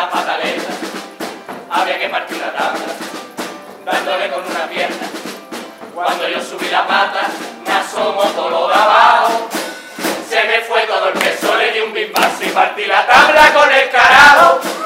la pataleta, había que partir la tabla, dándole con una pierna. Cuando yo subí la pata, me asomó todo lo de abajo, se me fue todo el peso, le di un bimbazo y partí la tabla con el carajo.